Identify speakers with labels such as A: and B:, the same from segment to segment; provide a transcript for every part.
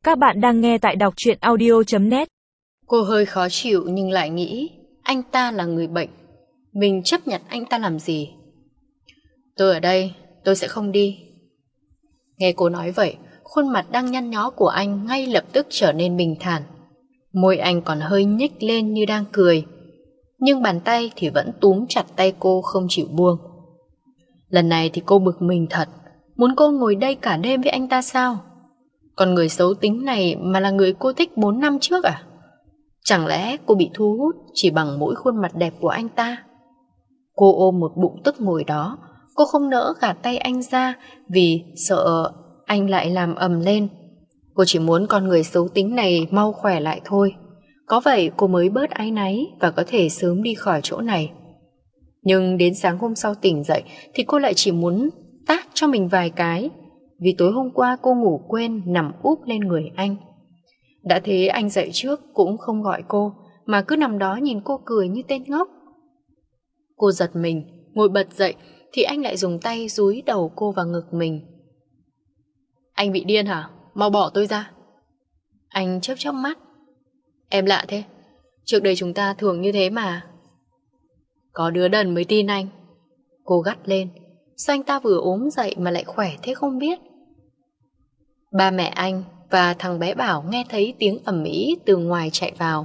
A: Các bạn đang nghe tại đọc truyện audio.net.
B: Cô hơi khó chịu nhưng lại nghĩ anh ta là người bệnh. Mình chấp nhận anh ta làm gì? Tôi ở đây, tôi sẽ không đi. Nghe cô nói vậy, khuôn mặt đang nhăn nhó của anh ngay lập tức trở nên bình thản. Môi anh còn hơi nhếch lên như đang cười, nhưng bàn tay thì vẫn túm chặt tay cô không chịu buông. Lần này thì cô bực mình thật. Muốn cô ngồi đây cả đêm với anh ta sao? Còn người xấu tính này mà là người cô thích 4 năm trước à? Chẳng lẽ cô bị thu hút chỉ bằng mỗi khuôn mặt đẹp của anh ta? Cô ôm một bụng tức ngồi đó. Cô không nỡ gạt tay anh ra vì sợ anh lại làm ầm lên. Cô chỉ muốn con người xấu tính này mau khỏe lại thôi. Có vậy cô mới bớt áy náy và có thể sớm đi khỏi chỗ này. Nhưng đến sáng hôm sau tỉnh dậy thì cô lại chỉ muốn tát cho mình vài cái, vì tối hôm qua cô ngủ quên nằm úp lên người anh. Đã thế anh dậy trước cũng không gọi cô, mà cứ nằm đó nhìn cô cười như tên ngốc. Cô giật mình, ngồi bật dậy thì anh lại dùng tay dúi đầu cô vào ngực mình. Anh bị điên hả? Mau bỏ tôi ra. Anh chớp chớp mắt. Em lạ thế, trước đây chúng ta thường như thế mà. Có đứa đần mới tin anh. Cô gắt lên. Sao anh ta vừa ốm dậy mà lại khỏe thế không biết? Ba mẹ anh và thằng bé Bảo nghe thấy tiếng ầm ĩ từ ngoài chạy vào.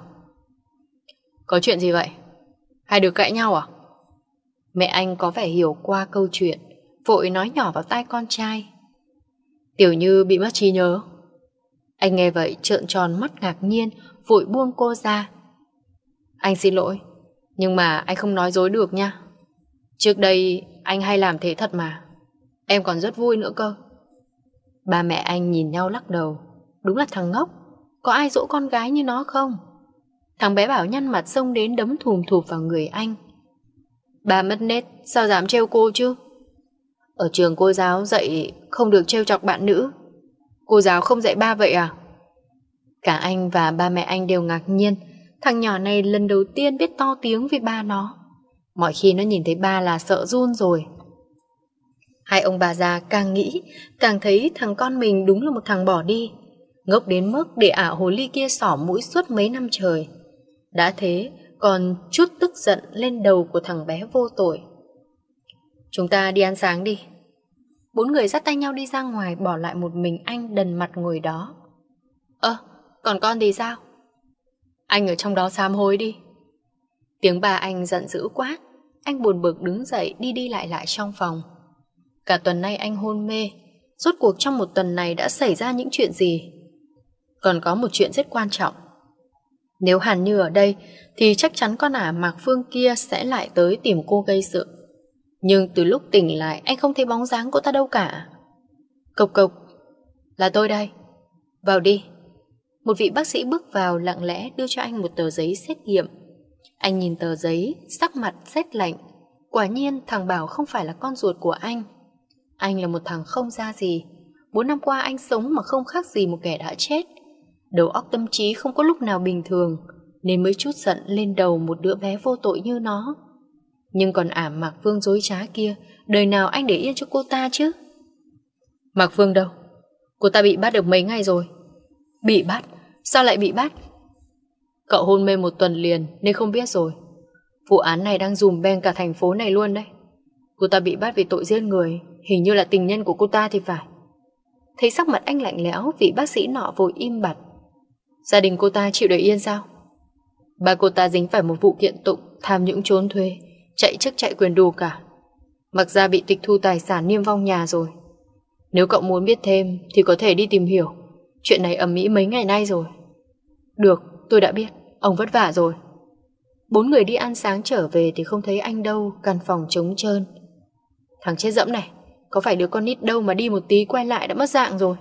B: Có chuyện gì vậy? Hai đứa cãi nhau à? Mẹ anh có vẻ hiểu qua câu chuyện, vội nói nhỏ vào tai con trai. Tiểu Như bị mất trí nhớ. Anh nghe vậy trợn tròn mắt ngạc nhiên, vội buông cô ra. Anh xin lỗi, nhưng mà anh không nói dối được nha. Trước đây anh hay làm thế thật mà. Em còn rất vui nữa cơ. Ba mẹ anh nhìn nhau lắc đầu. Đúng là thằng ngốc. Có ai dỗ con gái như nó không? Thằng bé Bảo nhăn mặt xông đến đấm thùm thụp vào người anh. Bà mất nết, sao dám trêu cô chứ? Ở trường cô giáo dạy không được trêu chọc bạn nữ. Cô giáo không dạy ba vậy à? Cả anh và ba mẹ anh đều ngạc nhiên. Thằng nhỏ này lần đầu tiên biết to tiếng với ba nó. Mọi khi nó nhìn thấy ba là sợ run rồi. Hai ông bà già càng nghĩ càng thấy thằng con mình đúng là một thằng bỏ đi, ngốc đến mức để ả hồ ly kia xỏ mũi suốt mấy năm trời. Đã thế còn chút tức giận lên đầu của thằng bé vô tội. Chúng ta đi ăn sáng đi. Bốn người dắt tay nhau đi ra ngoài, bỏ lại một mình anh đần mặt ngồi đó. Còn con thì sao? Anh ở trong đó sám hối đi. Tiếng bà anh giận dữ quát. Anh buồn bực đứng dậy đi đi lại lại trong phòng. Cả tuần nay anh hôn mê. Rốt cuộc trong một tuần này đã xảy ra những chuyện gì? Còn có một chuyện rất quan trọng. Nếu Hàn Như ở đây thì chắc chắn con ả Mạc Phương kia sẽ lại tới tìm cô gây sự. Nhưng từ lúc tỉnh lại anh không thấy bóng dáng cô ta đâu cả. Cộc cộc. Là tôi đây. Vào đi. Một vị bác sĩ bước vào lặng lẽ đưa cho anh một tờ giấy xét nghiệm. Anh nhìn tờ giấy, sắc mặt rét lạnh. Quả nhiên thằng Bảo không phải là con ruột của anh. Anh là một thằng không ra gì. 4 năm qua anh sống mà không khác gì một kẻ đã chết. Đầu óc tâm trí không có lúc nào bình thường, nên mới chút giận lên đầu một đứa bé vô tội như nó. Nhưng còn ả Mạc Phương dối trá kia, đời nào anh để yên cho cô ta chứ? Mạc Phương đâu? Cô ta bị bắt được mấy ngày rồi. Bị bắt? Sao lại bị bắt? Cậu hôn mê một tuần liền nên không biết rồi. Vụ án này đang dùm beng cả thành phố này luôn đấy. Cô ta bị bắt vì tội giết người. Hình như là tình nhân của cô ta thì phải. Thấy sắc mặt anh lạnh lẽo, vị bác sĩ nọ vội im bặt. Gia đình cô ta chịu để yên sao? Ba cô ta dính phải một vụ kiện tụng tham nhũng trốn thuế, chạy chức chạy quyền đủ cả. Mặc ra bị tịch thu tài sản niêm phong nhà rồi. Nếu cậu muốn biết thêm thì có thể đi tìm hiểu. Chuyện này ầm ĩ mấy ngày nay rồi. Được, tôi đã biết. Ông vất vả rồi. Bốn người đi ăn sáng trở về thì không thấy anh đâu. Căn phòng trống trơn. Thằng chết dẫm này, có phải đứa con nít đâu mà đi một tí quay lại đã mất dạng rồi.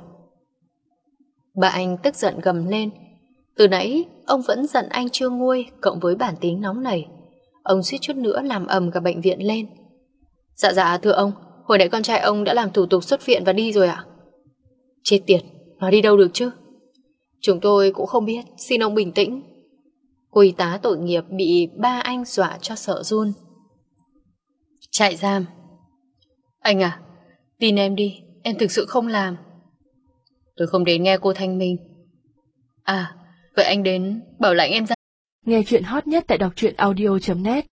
B: Bà anh tức giận gầm lên. Từ nãy ông vẫn giận anh chưa nguôi, cộng với bản tính nóng này. Ông suýt chút nữa làm ầm cả bệnh viện lên. Dạ thưa ông, hồi nãy con trai ông đã làm thủ tục xuất viện và đi rồi ạ. Chết tiệt, nó đi đâu được chứ? Chúng tôi cũng không biết, xin ông bình tĩnh. Cô y tá tội nghiệp bị ba anh dọa cho sợ run. Trại giam. Anh à, tin em đi, em thực sự không làm. Tôi không đến nghe cô thanh minh, À, vậy anh đến bảo lãnh em ra.
A: Nghe chuyện hot nhất tại đọc truyện audio.net